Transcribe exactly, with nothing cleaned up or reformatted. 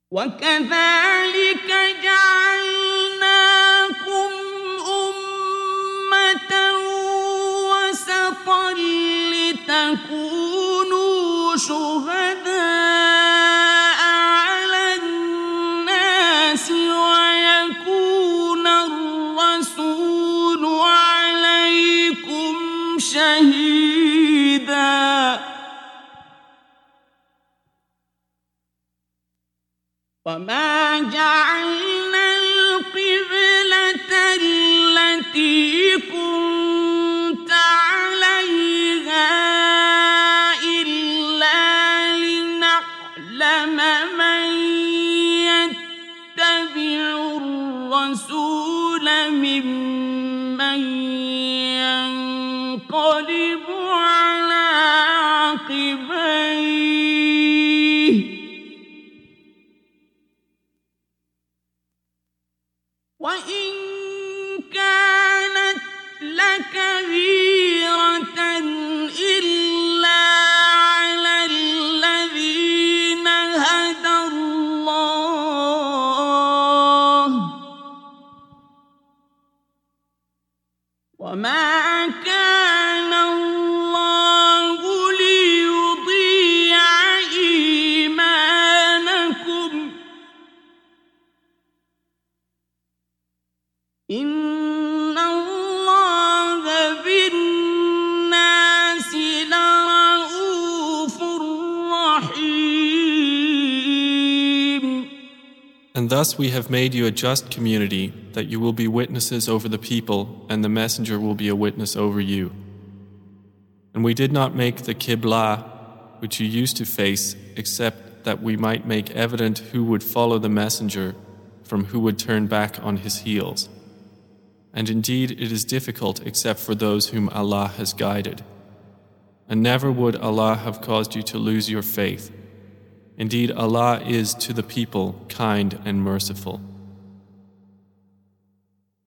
وكذلك جعلناكم أمة وسطا لتكونوا شهداء على الناس ويكون الرسول عليكم شهيدا وما جعلنا القبلة التي كنت عليها إلا لنعلم من يتبع الرسول ممن ينقلب على عقبيه وإن كانت لكبيرة إلا على الذين هدى الله وما كان الله ليضيع إيمانكم إن الله بالناس لرءوف رحيم. And thus we have made you a just community, that you will be witnesses over the people, and the messenger will be a witness over you. And we did not make the Qibla, which you used to face, except that we might make evident who would follow the messenger from who would turn back on his heels. And indeed it is difficult except for those whom Allah has guided. And never would Allah have caused you to lose your faith. Indeed, Allah is to the people kind and merciful.